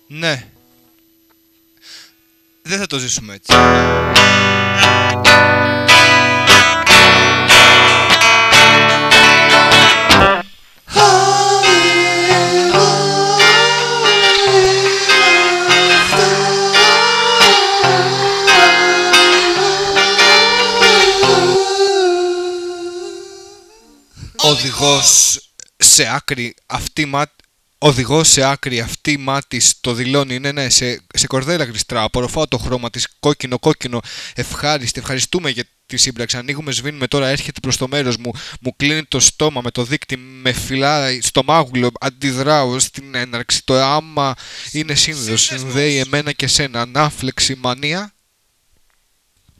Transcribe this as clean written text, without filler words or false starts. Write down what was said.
Ναι. Δεν θα το ζήσουμε έτσι. Οδηγός σε άκρη αυτή μάτης το δηλώνει. Ναι, σε κορδέλα γλιστρά. Απορροφάω το χρώμα της, κόκκινο, ευχάριστη. Ευχαριστούμε για τη σύμπραξη. Ανοίγουμε, σβήνουμε, τώρα έρχεται προς το μέρος μου. Μου κλείνει το στόμα με το δίκτυ, με φυλάει στο μάγουλο. Αντιδράω στην έναρξη. Το άμα είναι σύνδεσμος. Συνδέει εμένα και σένα. Ανάφλεξη, μανία.